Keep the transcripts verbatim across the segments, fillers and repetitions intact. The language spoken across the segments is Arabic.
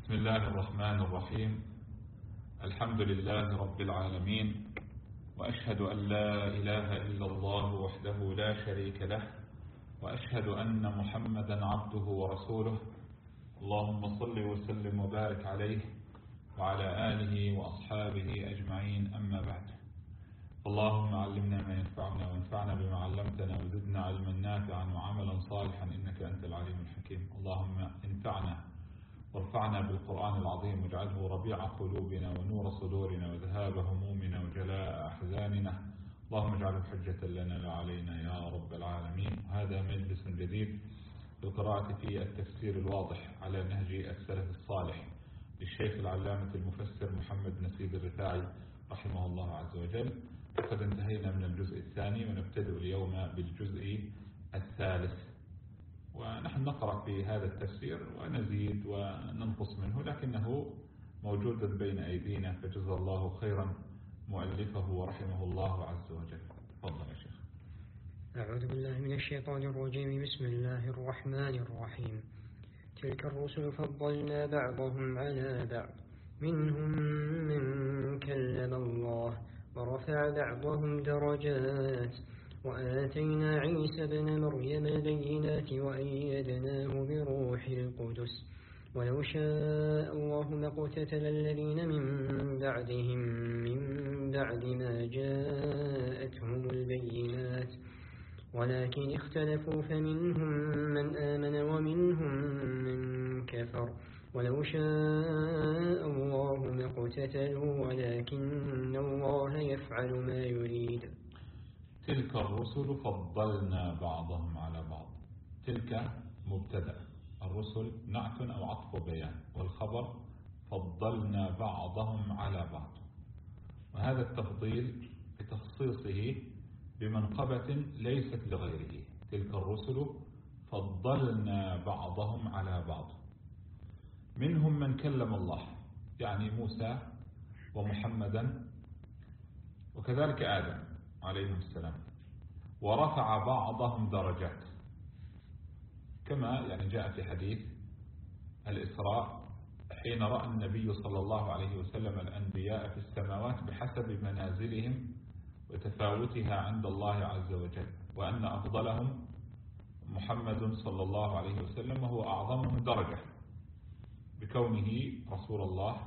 بسم الله الرحمن الرحيم. الحمد لله رب العالمين، وأشهد أن لا إله إلا الله وحده لا شريك له، وأشهد أن محمدا عبده ورسوله. اللهم صل وسلم وبارك عليه وعلى آله وأصحابه أجمعين، أما بعد. اللهم علمنا ما ينفعنا وانفعنا بما علمتنا وزدنا علما نافعا وعملا صالحا إنك أنت العليم الحكيم. اللهم انفعنا وارفعنا بالقرآن العظيم واجعله ربيع قلوبنا ونور صدورنا وذهاب همومنا وجلاء أحزاننا. اللهم اجعله حجة لنا لا علينا يا رب العالمين. هذا مجلس جديد للقراءة في التفسير الواضح على نهج السلف الصالح للشيخ العلامة المفسر محمد نسيب الرفاعي رحمه الله عز وجل. وقد انتهينا من الجزء الثاني ونبتدئ اليوم بالجزء الثالث، ونحن نقرأ في هذا التفسير ونزيد وننقص منه، لكنه موجود بين أيدينا، فجزا الله خيرا مؤلفه ورحمه الله عز وجل. تفضل يا شيخ. أعوذ بالله من الشيطان الرجيم. بسم الله الرحمن الرحيم. تلك الرسل فضلنا بعضهم على بعض، منهم من كلم الله ورفع بعضهم درجات، وآتينا عيسى ابن مريم البينات وأيدناه بروح القدس، ولو شاء الله ما اقتتل الذين من بعدهم من بعد ما جاءتهم البينات، ولكن اختلفوا فمنهم من آمن ومنهم من كفر، ولو شاء الله ما اقتتلوا ولكن الله يفعل ما يريد. تلك الرسل فضلنا بعضهم على بعض. تلك مبتدأ، الرسل نعت أو عطف بيان، والخبر فضلنا بعضهم على بعض. وهذا التفضيل بتخصيصه بمنقبة ليست لغيره. تلك الرسل فضلنا بعضهم على بعض، منهم من كلم الله، يعني موسى ومحمدا وكذلك آدم عليهم السلام، ورفع بعضهم درجات، كما يعني جاء في حديث الإسراء حين رأى النبي صلى الله عليه وسلم الأنبياء في السماوات بحسب منازلهم وتفاوتها عند الله عز وجل، وأن أفضلهم محمد صلى الله عليه وسلم وهو أعظمهم درجة بكونه رسول الله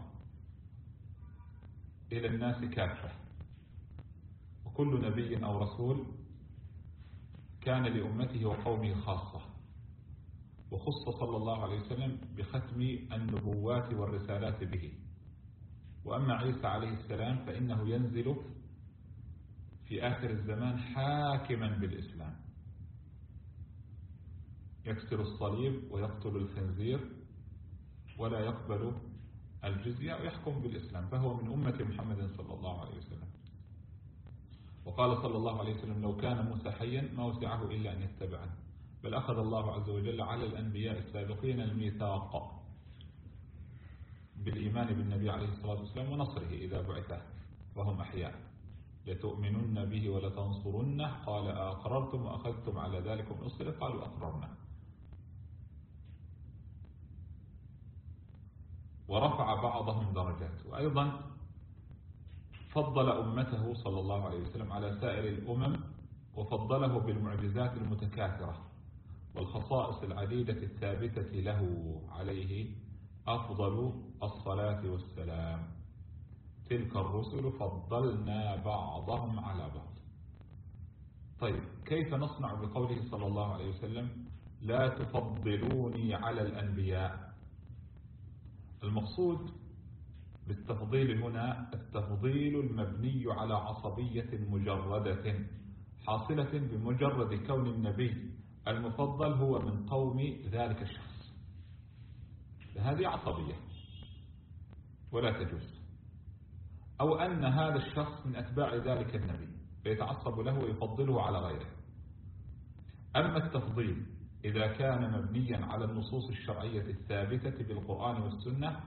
إلى الناس كافة. وكل نبي أو رسول كان لأمته وقومه خاصة، وخص صلى الله عليه وسلم بختم النبوات والرسالات به. وأما عيسى عليه السلام فإنه ينزل في آخر الزمان حاكما بالإسلام، يكسر الصليب ويقتل الخنزير ولا يقبل الجزية ويحكم بالإسلام، فهو من أمة محمد صلى الله عليه وسلم. وقال صلى الله عليه وسلم: لو كان موسى حيا ما وسعه إلا أن يتبعني. بل أخذ الله عز وجل على الأنبياء السابقين الميثاق بالإيمان بالنبي عليه الصلاة والسلام ونصره إذا بعث وهم أحياء. لتؤمنن به ولتنصرنه قال أقررتم وأخذتم على ذلكم إصري قالوا أقررنا. ورفع بعضهم درجات، وأيضا فضل أمته صلى الله عليه وسلم على سائر الأمم، وفضله بالمعجزات المتكاثرة والخصائص العديدة الثابتة له عليه أفضل الصلاة والسلام. تلك الرسل فضلنا بعضهم على بعض. طيب، كيف نصنع بقوله صلى الله عليه وسلم: لا تفضلوني على الأنبياء؟ المقصود بالتفضيل هنا التفضيل المبني على عصبية مجردة حاصلة بمجرد كون النبي المفضل هو من قوم ذلك الشخص، هذه عصبية ولا تجوز. أو أن هذا الشخص من أتباع ذلك النبي فيتعصب له ويفضله على غيره. أما التفضيل إذا كان مبنيا على النصوص الشرعية الثابتة بالقرآن والسنة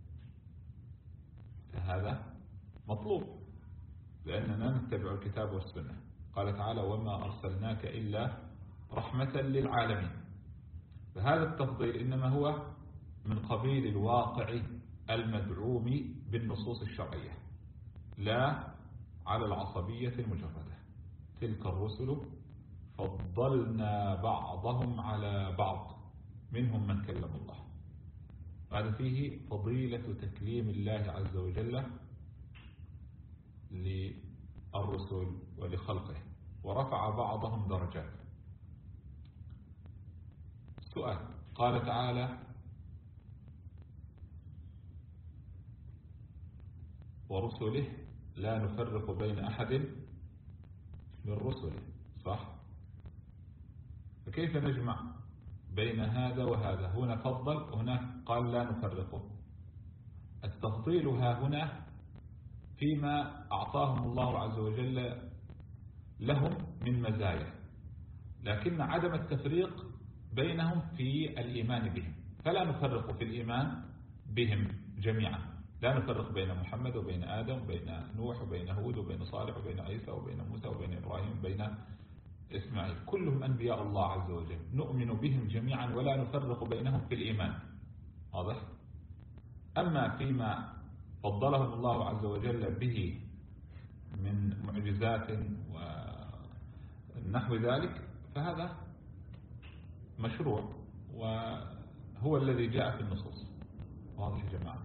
فهذا مطلوب، لأننا نتبع الكتاب والسنة. قال تعالى: وما أرسلناك إلا رحمة للعالمين. فهذا التفضيل إنما هو من قبيل الواقع المدعوم بالنصوص الشرعية، لا على العصبية المجردة. تلك الرسل فضلنا بعضهم على بعض منهم من كلم الله. هذا فيه فضيلة تكليم الله عز وجل للرسل ولخلقه، ورفع بعضهم درجات. سؤال: قال تعالى: ورسله لا نفرق بين أحد من رسله، صح؟ فكيف نجمع بين هذا وهذا؟ هنا فضل وهناك قال لا نفرقه. التفضيل ها هنا فيما أعطاهم الله عز وجل لهم من مزايا، لكن عدم التفريق بينهم في الإيمان بهم، فلا نفرق في الإيمان بهم جميعا. لا نفرق بين محمد وبين آدم وبين نوح وبين هود وبين صالح وبين عيسى وبين موسى وبين إبراهيم وبين إسماعيل، كلهم أنبياء الله عز وجل، نؤمن بهم جميعا ولا نفرق بينهم في الإيمان. واضح؟ أما فيما فضلهم الله عز وجل به من معجزات ونحو ذلك فهذا مشروع وهو الذي جاء في النصوص. واضح يا جماعة؟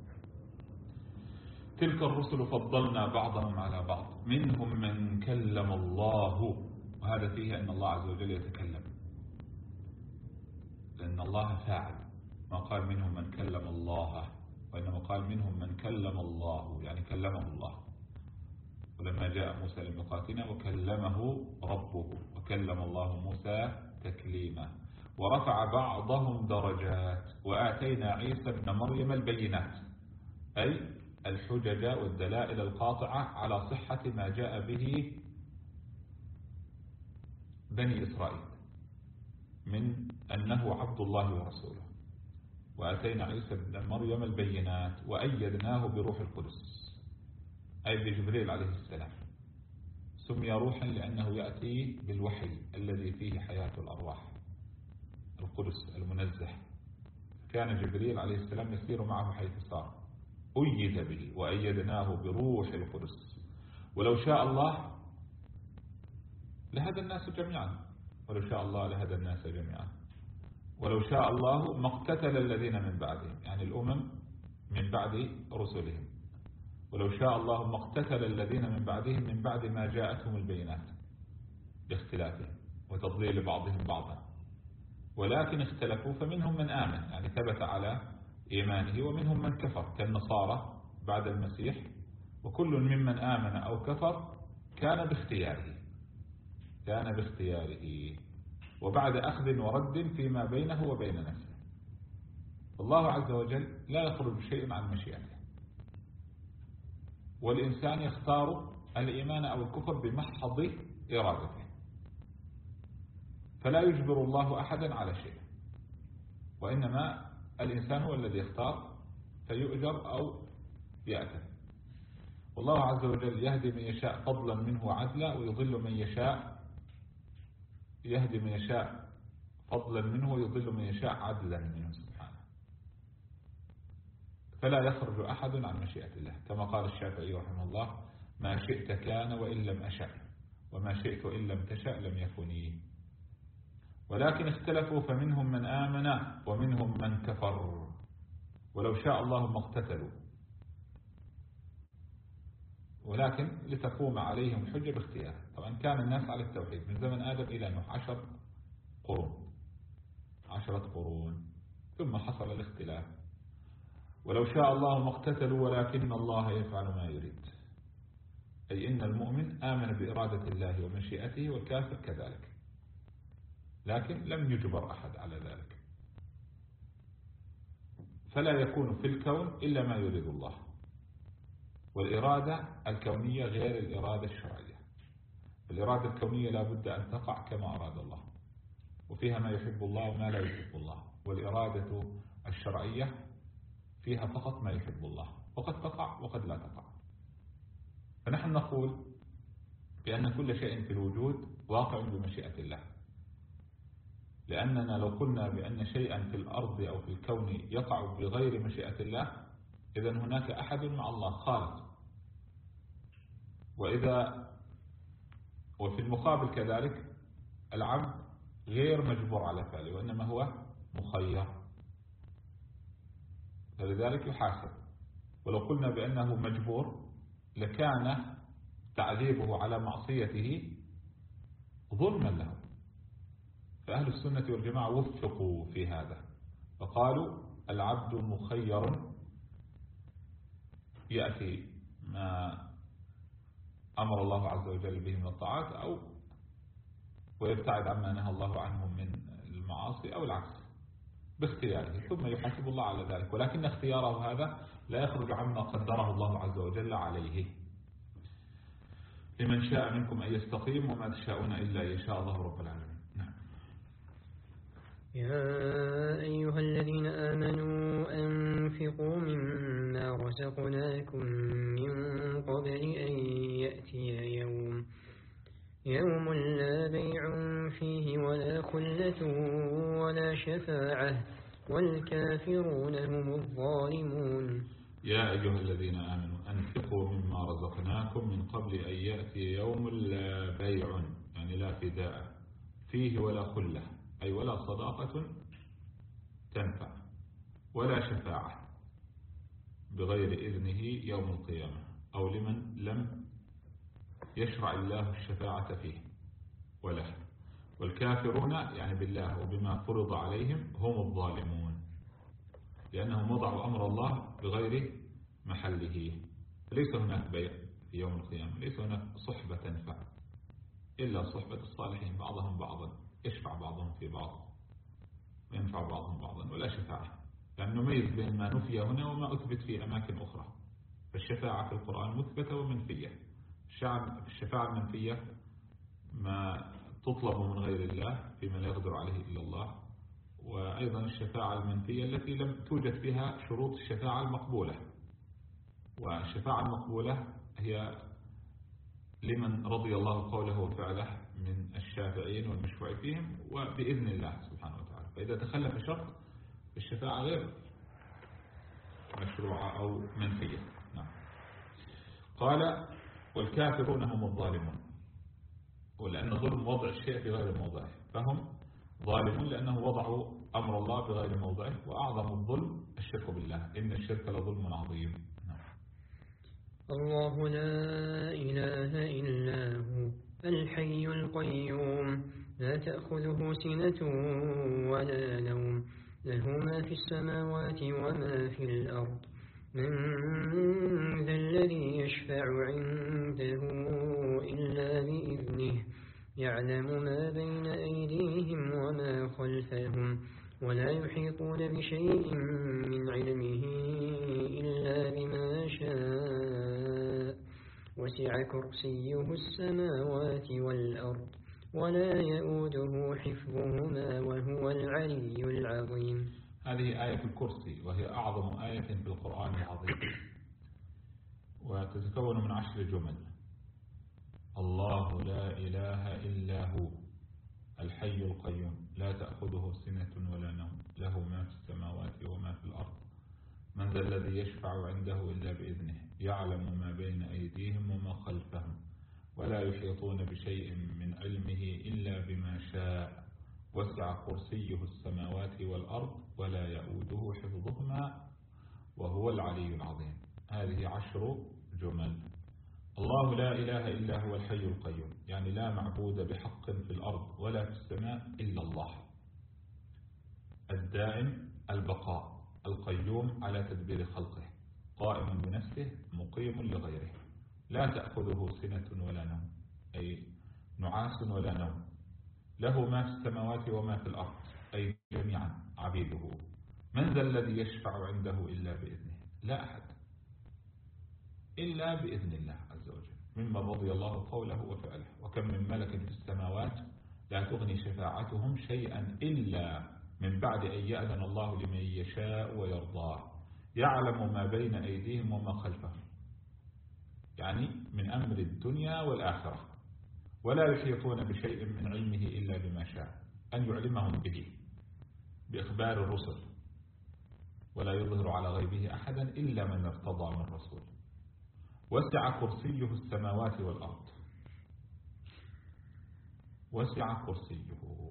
تلك الرسل فضلنا بعضهم على بعض منهم من كلم الله، وهذا فيه أن الله عز وجل يتكلم، لأن الله فاعل، ما قال منهم من كلم الله، وإنما قال منهم من كلم الله، يعني كلمه الله. ولما جاء موسى لميقاتنا وكلمه ربه وكلم الله موسى تكليما. ورفع بعضهم درجات وآتينا عيسى ابن مريم البينات، أي الحجج والدلائل القاطعة على صحة ما جاء به بني إسرائيل من أنه عبد الله ورسوله. وآتينا عيسى ابن مريم البينات وأيدناه بروح القدس، أي بجبريل عليه السلام. سمي روحا لأنه يأتي بالوحي الذي فيه حياة الأرواح، القدس المنزه. كان جبريل عليه السلام يسير معه حيث صار، أيد به وأيدناه بروح القدس. ولو شاء الله لهدى الناس جميعا، ولو شاء الله لهدى الناس جميعا. ولو شاء الله ما اقتتل الذين من بعدهم، يعني الأمم من بعد رسلهم. ولو شاء الله ما اقتتل الذين من بعدهم من بعد ما جاءتهم البينات باختلافهم وتضليل بعضهم بعضا، ولكن اختلفوا فمنهم من آمن، يعني ثبت على إيمانه، ومنهم من كفر كالنصارى بعد المسيح. وكل ممن آمن أو كفر كان باختياره، كان باختياره وبعد أخذ ورد فيما بينه وبين نفسه. الله عز وجل لا يخرج شيء عن مشيئته، والإنسان يختار الإيمان أو الكفر بمحض إرادته، فلا يجبر الله أحدا على شيء، وإنما الإنسان هو الذي يختار فيؤجر أو يأثم. والله عز وجل يهدي من يشاء فضلا منه وعدلا، ويضل من يشاء يهدي من يشاء فضلا منه ويضل من يشاء عدلا منه سبحانه. فلا يخرج أحد عن مشيئة الله، كما قال الشافعي رحمه الله: ما شئت كان وإن لم أشأ، وما شئت إن لم تشأ لم يكن. ولكن اختلفوا فمنهم من آمن ومنهم من كفر. ولو شاء الله ما اقتتلوا، ولكن لتقوم عليهم حجة باختيار. طبعا كان الناس على التوحيد من زمن آدم إلى نوح عشر قرون عشرة قرون ثم حصل الاختلاف. ولو شاء الله ما اقتتلوا ولكن الله يفعل ما يريد، أي إن المؤمن آمن بإرادة الله ومشيئته، والكافر كذلك، لكن لم يجبر أحد على ذلك. فلا يكون في الكون إلا ما يريد الله، والإرادة الكونية غير الإرادة الشرعية. الإرادة الكونية لا بد أن تقع كما أراد الله، وفيها ما يحب الله وما لا يحب الله. والإرادة الشرعية فيها فقط ما يحب الله، وقد تقع وقد لا تقع. فنحن نقول بأن كل شيء في الوجود واقع بمشيئة الله، لأننا لو قلنا بأن شيئا في الأرض أو في الكون يقع بغير مشيئة الله إذن هناك أحد مع الله خالق. وإذا وفي المقابل كذلك العبد غير مجبور على فعله وإنما هو مخير، فلذلك يحاسب. ولو قلنا بأنه مجبور لكان تعذيبه على معصيته ظلما له. فأهل السنة والجماعة وفقوا في هذا فقالوا العبد مخير، يأتي ما أمر الله عز وجل به من الطاعات أو ويبتعد عما نهى الله عنه من المعاصي أو العكس باختياره، ثم يحاسب الله على ذلك. ولكن اختياره هذا لا يخرج عما قدره الله عز وجل عليه. لمن شاء منكم أن يستقيم وما تشاءون إلا أن يشاء الله رب العالمين. نعم. يا أيها الذين آمنوا أنفقوا مما رزقناكم من قبل أن يأتي يوم يوم لا بيع فيه ولا خلة ولا شفاعة والكافرون هم الظالمون. يا أيها الذين آمنوا أنفقوا مما رزقناكم من قبل أن يأتي يوم لا بيع يعني لا فداء فيه ولا خلة أي ولا صداقة تنفع ولا شفاعة بغير إذنه يوم القيامة أو لمن لم يشرع الله الشفاعة فيه وله. والكافرون يعني بالله وبما فرض عليهم هم الظالمون لأنهم وضعوا أمر الله بغير محله. ليس هناك بيع في يوم القيامة، ليس هناك صحبة تنفع إلا صحبة الصالحين بعضهم بعضا، يشفع بعضهم في بعض وينفع بعضهم بعضا، ولا شفاعة. يعني نميز بين ما نفي هنا وما أثبت في أماكن أخرى. فالشفاعة في القرآن مثبتة ومنفية. الشفاعة المنفية ما تطلب من غير الله فيما لا يقدر عليه إلا الله، وأيضا الشفاعة المنفية التي لم توجد فيها شروط الشفاعة المقبولة. والشفاعة المقبولة هي لمن رضي الله قوله وفعله من الشافعين والمشفوع فيهم وبإذن الله سبحانه وتعالى. فإذا تخلف شرط الشفاعة غير مشروعة أو منفية. نعم. قال والكافرون هم الظالمون، ولأن ظلم وضع الشيء في غير موضعه، فهم ظالمون لأنه وضعوا أمر الله بغير موضعه. وأعظم الظلم الشرك بالله، إن الشرك لظلم عظيم. الله لا إله إلا هو الحي القيوم لا تأخذه سنة ولا نوم له ما في السماوات وما في الأرض من ذا الذي يشفع عنده إلا بإذنه يعلم ما بين أيديهم وما خلفهم ولا يحيطون بشيء من علمه إلا بما شاء وسع كرسيه السماوات والأرض ولا يؤوده حفظهما وهو العلي العظيم. هذه آية الكرسي وهي أعظم آية في القرآن العظيم، وتتكون من عشر جمل. الله لا إله إلا هو الحي القيوم لا تأخذه سنة ولا نوم له ما في السماوات وما في الأرض من ذا الذي يشفع عنده إلا بإذنه يعلم ما بين أيديهم وما خلفهم ولا يحيطون بشيء من علمه إلا بما شاء وسع كرسيه السماوات والأرض ولا يؤوده حفظهما وهو العلي العظيم. هذه عشر جمل. الله لا إله إلا هو الحي القيوم يعني لا معبود بحق في الأرض ولا في السماء إلا الله، الدائم البقاء القيوم على تدبير خلقه قائم بنفسه مقيم لغيره لا تأخذه سنة ولا نوم أي نعاس ولا نوم له ما في السماوات وما في الأرض أي جميعا عبيده من ذا الذي يشفع عنده إلا بإذنه لا أحد إلا بإذن الله عز وجل ممن رضي الله قوله وفعله وكم من ملك في السماوات لا تغني شفاعتهم شيئا إلا من بعد أن يأذن الله لمن يشاء ويرضاه يعلم ما بين أيديهم وما خلفهم يعني من أمر الدنيا والآخرة ولا يحيطون بشيء من علمه إلا بما شاء أن يعلمهم به بإخبار الرسل، ولا يظهر على غيبه أحدا إلا من ارتضى من رسول. وسع كرسيه السماوات والأرض، وسع كرسيه.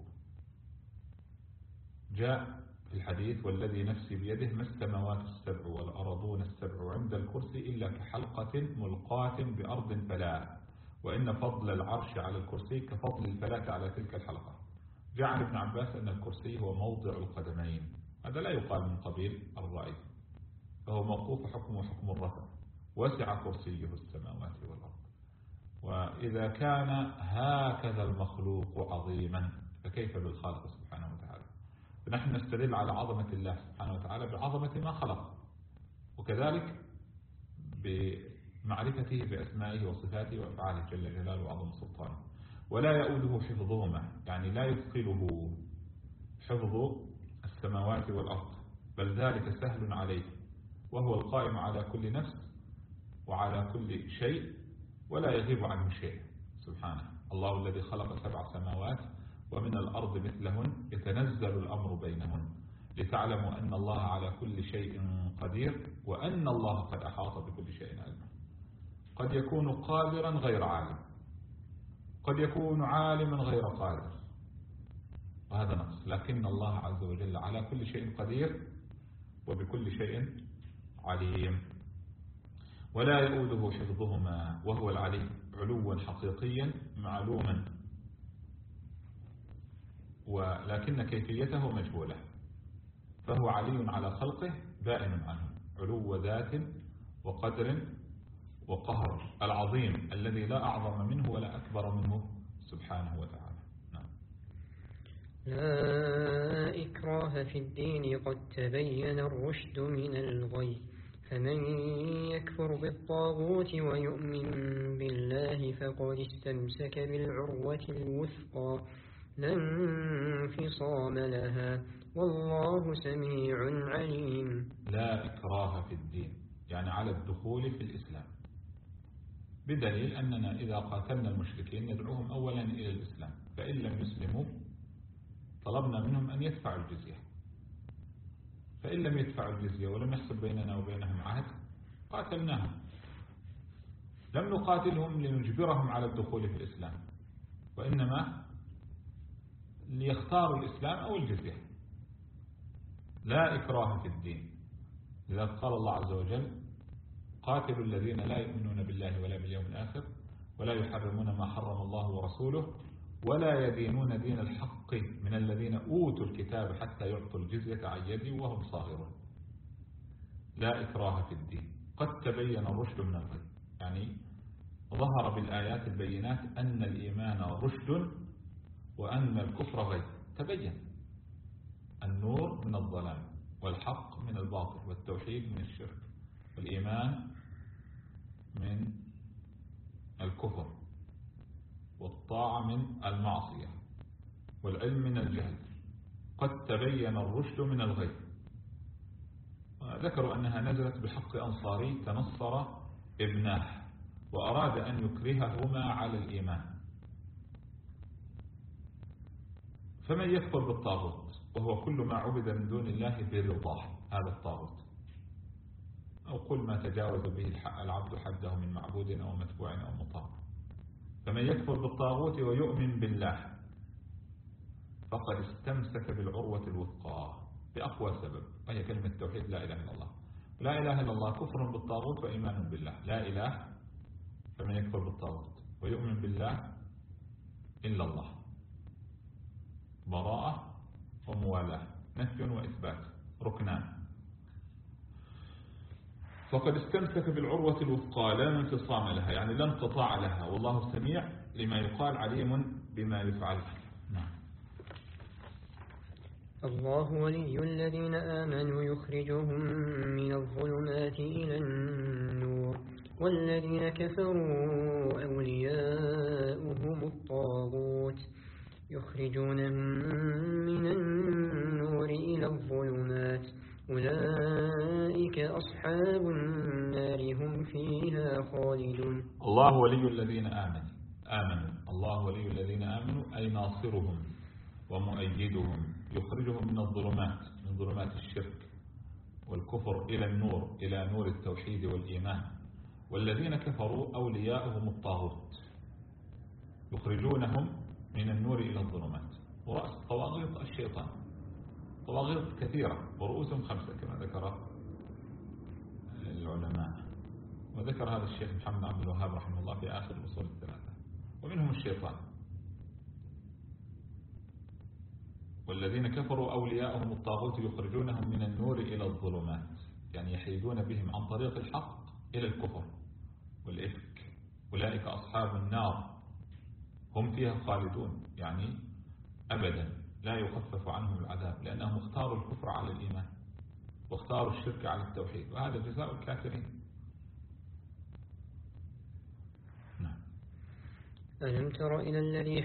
جاء في الحديث والذي نفسي بيده ما السماوات السبع والأرضون السبع عند الكرسي إلا كحلقة ملقاة بأرض فلاة، وإن فضل العرش على الكرسي كفضل الفلاة على تلك الحلقة. جاء عن ابن عباس أن الكرسي هو موضع القدمين، هذا لا يقال من قبيل الرأي، فهو موقوف حكمه حكم الرفع. وسع كرسيه السماوات والأرض. وإذا كان هكذا المخلوق عظيما فكيف بالخالق سبحانه وتعالى؟ فنحن نستدل على عظمة الله سبحانه وتعالى بعظمة ما خلق، وكذلك بمعرفته بأسمائه وصفاته وأفعاله جل جلاله وعظم سلطانه. ولا يؤوده حفظهما، يعني لا يثقله حفظ السماوات والأرض، بل ذلك سهل عليه، وهو القائم على كل نفس وعلى كل شيء ولا يغيب عنه شيء سبحانه. الله الذي خلق سبع سماوات ومن الأرض مثلهن يتنزل الأمر بينهن لتعلموا أن الله على كل شيء قدير وأن الله قد أحاط بكل شيء علما. قد يكون قادرا غير عالم، قد يكون عالما غير قادر، وهذا نقص، لكن الله عز وجل على كل شيء قدير وبكل شيء عليم. ولا يؤوده حفظهما وهو العلي علوا حقيقيا معلوما، ولكن كيفيته مجهولة، فهو علي على خلقه بائن عنه، علو ذات وقدر وقهر، العظيم الذي لا أعظم منه ولا أكبر منه سبحانه وتعالى. نعم. لا إكراه في الدين قد تبين الرشد من الغي، فمن يكفر بالطاغوت ويؤمن بالله فقد استمسك بالعروة الوثقى لا انفصام لها والله سميع عليم. لا إكراه في الدين يعني على الدخول في الإسلام، بدليل أننا إذا قاتلنا المشركين ندعوهم أولا إلى الإسلام، فإن لم يسلموا طلبنا منهم أن يدفعوا الجزية، فإن لم يدفعوا الجزية ولم يحصل بيننا وبينهم عهد قاتلناهم. لم نقاتلهم لنجبرهم على الدخول في الإسلام، وإنما ليختاروا الإسلام أو الجزية. لا إكراه في الدين، لذلك قال الله عز وجل قاتلوا الذين لا يؤمنون بالله ولا باليوم الآخر ولا يحرمون ما حرم الله ورسوله ولا يدينون دين الحق من الذين أوتوا الكتاب حتى يعطوا الجزية عن يد وهم صاغرون. لا إكراه في الدين قد تبين الرشد من الغي، يعني ظهر بالآيات البينات أن الإيمان رشد وأن الكفر غي، تبين النور من الظلام والحق من الباطل والتوحيد من الشرك والإيمان من الكفر والطاعة من المعصية والعلم من الجهل. قد تبين الرشد من الغي. ذكروا أنها نزلت بحق أنصاري تنصر ابناه وأراد أن يكرههما على الإيمان. فمن يكفر بالطاغوت وهو كل ما عبد من دون الله برضاه، هذا الطاغوت، أو قل ما تجاوز به العبد حده من معبود أو متبوع أو مطاع. فمن يكفر بالطاغوت ويؤمن بالله فقد استمسك بالعروة الوثقى بأقوى سبب، وهي كلمة التوحيد لا إله إلا الله. لا إله إلا الله كفر بالطاغوت وإيمان بالله. لا إله فمن يكفر بالطاغوت ويؤمن بالله إلا الله، براءة وموالاة، نفي وإثبات، ركنان. فقد استمسك بالعروة الوثقى لا انفصام لها، يعني لا انقطاع لها، والله سميع لما يقال عليم بما يفعل. نعم. الله ولي الذين آمنوا يخرجهم من الظلمات إلى النور والذين كفروا أولياؤهم الطاغوت يخرجونهم من النور إلى الظلمات أولئك أصحاب النار هم فيها خالدون. الله ولي الذين آمنوا آمنوا الله ولي الذين آمنوا أي ناصرهم ومؤيدهم يخرجهم من الظلمات من ظلمات الشرك والكفر إلى النور إلى نور التوحيد والإيمان. والذين كفروا أولياؤهم الطاغوت يخرجونهم من النور إلى الظلمات. ورأس الطواغيت الشيطان. طواغيت كثيرة ورؤوسهم خمسة كما ذكر العلماء، وذكر هذا الشيخ محمد عبد الوهاب رحمه الله في آخر الأصول الثلاثة. ومنهم الشيطان. والذين كفروا أولياءهم الطاغوت يخرجونهم من النور إلى الظلمات، يعني يحيدون بهم عن طريق الحق إلى الكفر والإفك. أولئك أصحاب النار هم فيها خالدون، يعني أبدا لا يخفف عنهم العذاب، لأنهم اختاروا الكفر على الإيمان واختاروا الشرك على التوحيد، وهذا جزاء الكافرين. نعم. ألم تر إلى الذي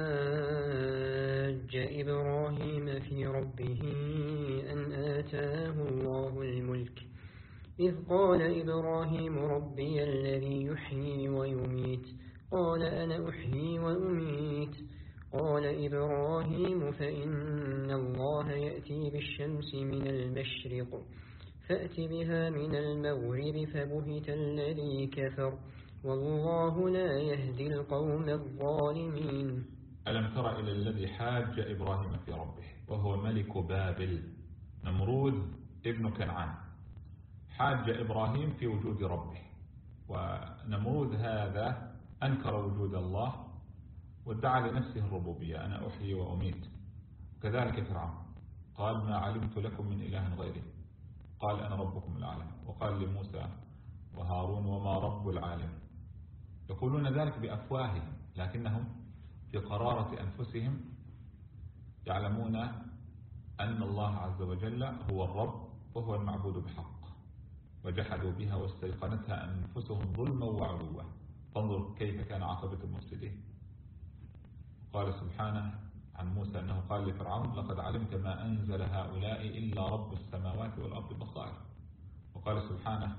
حاج إبراهيم في ربه أن آتاه الله الملك إذ قال إبراهيم ربي الذي يحيي ويميت قال أنا أحيي وأميت قال إبراهيم فإن الله يأتي بالشمس من المشرق فأت بها من المغرب فبهت الذي كفر والله لا يهدي القوم الظالمين. ألم تر إلى الذي حاج إبراهيم في ربه وهو ملك بابل نمرود ابن كنعان. حاج إبراهيم في وجود ربه، ونمرود هذا أنكر وجود الله وادعى لنفسه الربوبية، أنا أحيي وأميت. كذلك فرعون قال ما علمت لكم من إله غيري قال أنا ربكم الأعلى. وقال لموسى وهارون وما رب العالم. يقولون ذلك بأفواههم لكنهم في قرارة أنفسهم يعلمون أن الله عز وجل هو الرب وهو المعبود بحق، وجحدوا بها واستيقنتها أنفسهم ظلما وعلوا. فانظر كيف كان عاقبة المفسدين. قال سبحانه عن موسى أنه قال لفرعون لقد علمت ما أنزل هؤلاء إلا رب السماوات والأرض بصائر. وقال سبحانه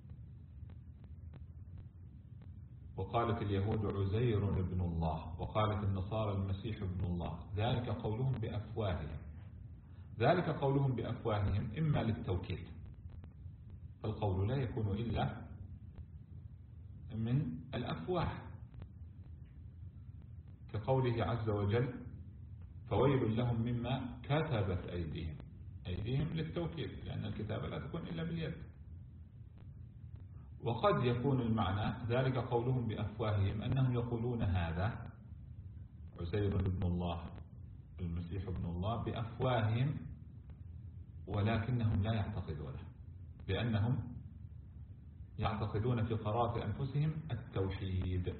وقالت اليهود عزير ابن الله وقالت النصارى المسيح ابن الله ذلك قولهم بأفواههم. ذلك قولهم بأفواههم إما للتوكيد، فالقول لا يكون إلا من الأفواه، كقوله عز وجل فويل لهم مما كتبت أيديهم. أيديهم للتوكيد لأن الكتابة لا تكون إلا باليد. وقد يكون المعنى ذلك قولهم بأفواههم أنهم يقولون هذا عزير ابن الله المسيح ابن الله بأفواههم ولكنهم لا يعتقدونه، لأنهم يعتقدون في قرارة أنفسهم التوحيد.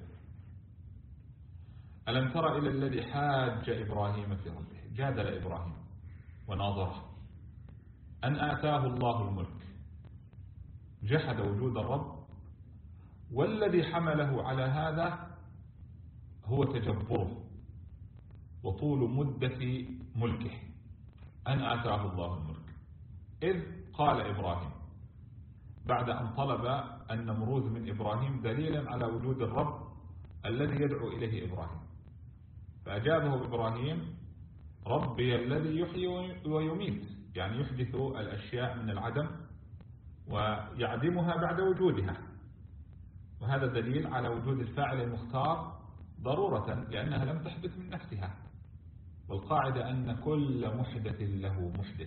ألم تر إلى الذي حاج إبراهيم في ربه جادل إبراهيم وناظره أن آتاه الله الملك، جحد وجود الرب، والذي حمله على هذا هو تجبره وطول مدة ملكه أن آتاه الله الملك. إذ قال إبراهيم بعد أن طلب النمرود من إبراهيم دليلا على وجود الرب الذي يدعو إليه إبراهيم، فأجابه إبراهيم ربي الذي يحيي ويميت، يعني يحدث الأشياء من العدم ويعدمها بعد وجودها. وهذا دليل على وجود الفاعل المختار ضرورة لأنها لم تحدث من نفسها، والقاعدة أن كل محدث له محدث.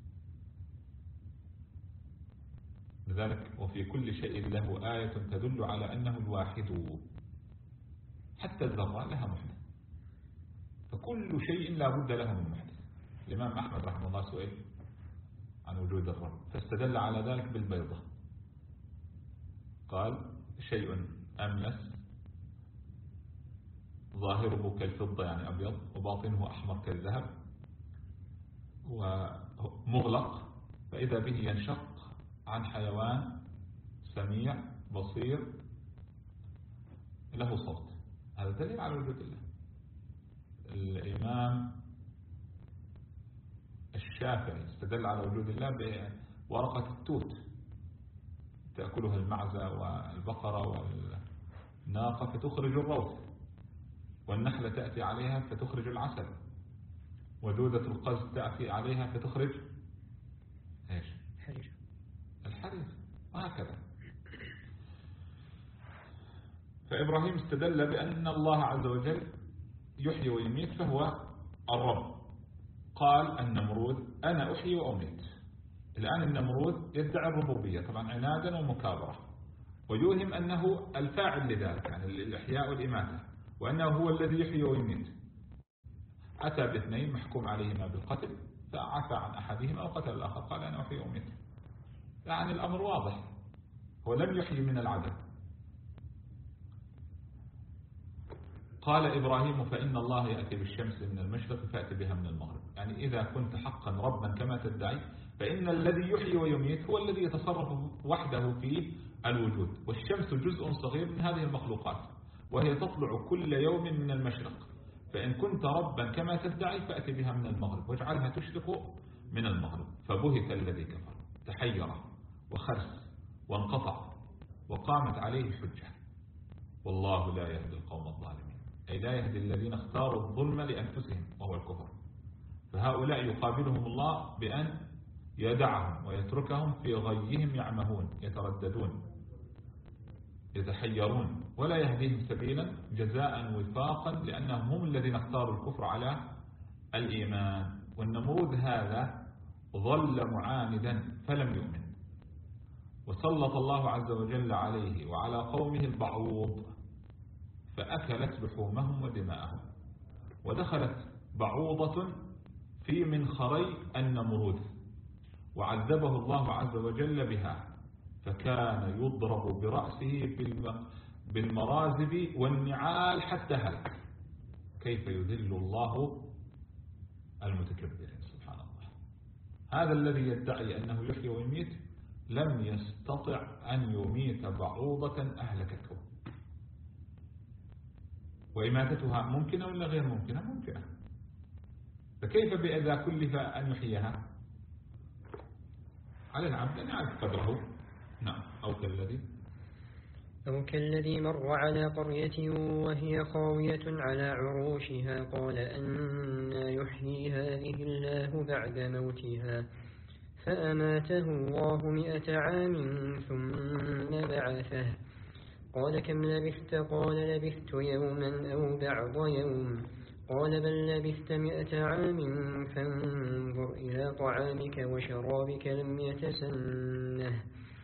لذلك وفي كل شيء له آية تدل على أنه الواحد، حتى الذرة لها محدث، فكل شيء لا بد له من محدث. الإمام أحمد رحمه الله سئل عن وجود الرب فاستدل على ذلك بالبيضة، قال شيء أملس ظاهره كالفضة يعني أبيض وباطنه أحمر كالذهب ومغلق، فإذا به ينشق عن حيوان سميع بصير له صوت. هذا دليل على وجود الله. الإمام الشافعي استدل على وجود الله بورقة التوت تأكلها المعزة والبقرة والناقة فتخرج الروث، والنخلة تأتي عليها فتخرج العسل. ودودة القز تأتي عليها فتخرج إيش؟ حرير. الحرير، وهكذا. فإبراهيم استدل بأن الله عز وجل يحيي ويميت فهو الرب. قال النمرود أنا أحيي وأميت. الآن النمرود يدعي الربوبية طبعا عنادا ومكابرة، ويوهم أنه الفاعل لذلك، يعني الإحياء والإماتة، وأنه هو الذي يحيي ويميت. أتى باثنين محكوم عليهما بالقتل فعفى عن أحدهما وقتل الآخر، قال أنا أحيي وأميت. يعني الأمر واضح، هو لم يحيي من العدم. قال إبراهيم فإن الله يأتي بالشمس من المشرق فأتي بها من المغرب. يعني إذا كنت حقا ربا كما تدعي فإن الذي يحيي ويميت هو الذي يتصرف وحده في الوجود، والشمس جزء صغير من هذه المخلوقات وهي تطلع كل يوم من المشرق، فإن كنت ربا كما تدعي فأتي بها من المغرب واجعلها تشرق من المغرب. فبهت الذي كفر، تحير وخرس وانقطع وقامت عليه حجة. والله لا يهدي القوم الظالمين، أي لا يهدي الذين اختاروا الظلم لأنفسهم وهو الكفر. فهؤلاء يقابلهم الله بأن يدعهم ويتركهم في غيهم يعمهون، يترددون يتحيرون، ولا يهديهم سبيلا جزاء وفاقا، لأنهم هم الذين اختاروا الكفر على الإيمان. والنمرود هذا ظل معاندا فلم يؤمن، وسلط الله عز وجل عليه وعلى قومه البعوض فأكلت لحومهم ودماءهم. ودخلت بعوضة في منخري النمرود وعذبه الله عز وجل بها، فكان يضرب برأسه بالمرازب والنعال حتى هلك. كيف يذل الله المتكبرين سبحان الله. هذا الذي يدعي أنه يحيي ويميت لم يستطع أن يميت بعوضة أهلكته. وإماتتها ممكنة ولا غير ممكنة؟ ممكنة. فكيف بإذا كلف أن يحييها؟ على العبد أن يعرف قدره. نعم. أو كالذي أو كالذي مر على قرية وهي خاوية على عروشها قال أنى يحيي هذه الله بعد موتها فأماته الله مئة عام ثم بعثه قال كم لبثت؟ قال لبثت يوما أو بعض يوم قال بل لبثت مئة عام فانظر إلى طعامك وشرابك لم يتسنه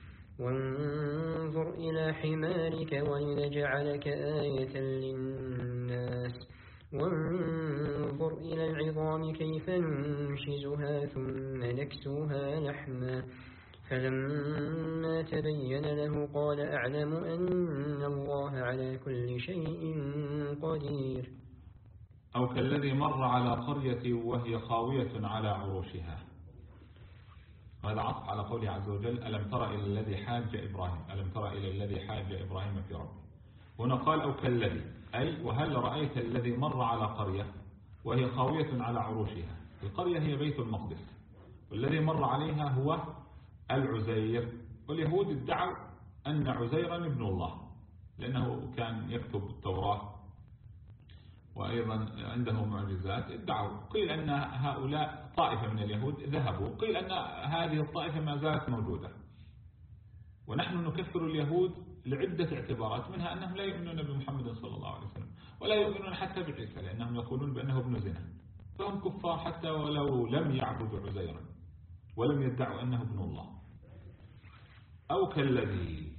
وانظر إلى حمارك ولنجعلك آية للناس وانظر إلى العظام كيف ننشزها ثم نكسوها لحما فلما تبين له قال أعلم أن الله على كل شيء قدير. أو كالذي مر على قرية وهي خاوية على عروشها. هذا عطف على قوله عز وجل ألم تر إلى الذي حاج إبراهيم ألم تر إلى الذي حاج إبراهيم في ربه. هنا قال أو كالذي، أي وهل رأيت الذي مر على قرية وهي خاوية على عروشها. القرية هي بيت المقدس، والذي مر عليها هو العزير. واليهود ادعوا أن عزيرا ابن الله لأنه كان يكتب التوراة وأيضا عنده معجزات. ادعوا، قيل أن هؤلاء طائفة من اليهود ذهبوا، قيل أن هذه الطائفة ما زالت موجودة. ونحن نكفر اليهود لعدة اعتبارات، منها أنهم لا يؤمنون بمحمد صلى الله عليه وسلم ولا يؤمنون حتى بعيسى لأنهم يقولون بأنه ابن زنا، فهم كفار حتى ولو لم يعبدوا عزيرا ولم يدعوا أنه ابن الله. أو كالذي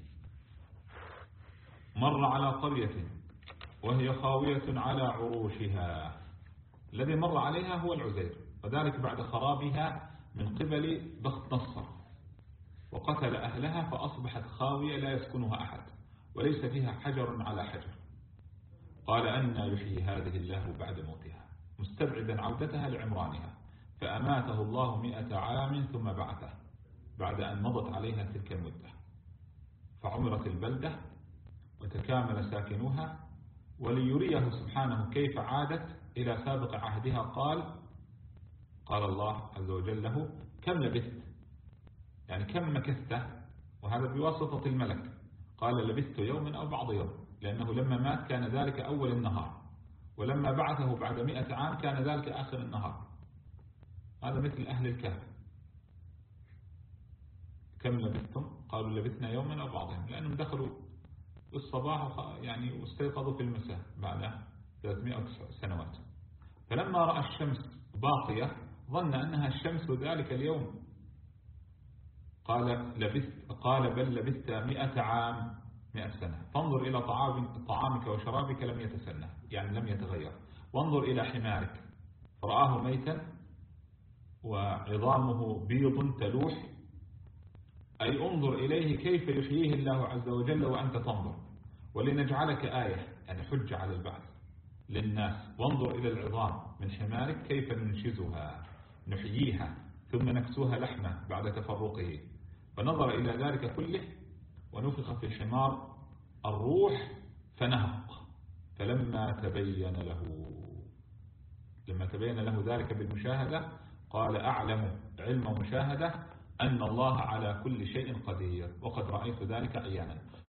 مر على قرية وهي خاوية على عروشها. الذي مر عليها هو العزير، وذلك بعد خرابها من قبل بخت نصر، وقتل أهلها فأصبحت خاوية لا يسكنها أحد وليس فيها حجر على حجر. قال أنى يحيي هذه الله بعد موتها مستبعدا عودتها لعمرانها فأماته الله مئة عام ثم بعثه بعد أن مضت عليها تلك المدة فعمرت البلدة وتكامل ساكنوها. وليريه سبحانه كيف عادت إلى سابق عهدها قال قال الله عز وجل له كم لبثت، يعني كم مكثت، وهذا بواسطة الملك. قال لبثت يوما أو بعض يوم، لأنه لما مات كان ذلك أول النهار، ولما بعثه بعد مئة عام كان ذلك آخر النهار، هذا مثل أهل الكهف. كم لبثتم؟ قالوا لبثنا يوما أو بعضهم، لأنهم دخلوا الصباح يعني واستيقظوا في المساء بعد ثلاثمائة سنوات. فلما رأى الشمس باقية ظن أنها الشمس ذلك اليوم، قال لبثت قال بل لبثت مئة عام مئة سنة. فانظر إلى طعامك وشرابك لم يتسنى، يعني لم يتغير. وانظر إلى حمارك فرآه ميتا وعظامه بيض تلوح، أي انظر إليه كيف يحييه الله عز وجل وأنت تنظر، ولنجعلك آية يعني حجة على البعث للناس. وانظر إلى العظام من حمارك كيف ننشزها نحييها ثم نكسوها لحمة بعد تفرقه. فنظر إلى ذلك كله ونفخ في الحمار الروح فنهق. فلما تبين له لما تبين له ذلك بالمشاهدة قال أعلم علم مشاهدة أن الله على كل شيء قدير، وقد رأيت ذلك عيانا.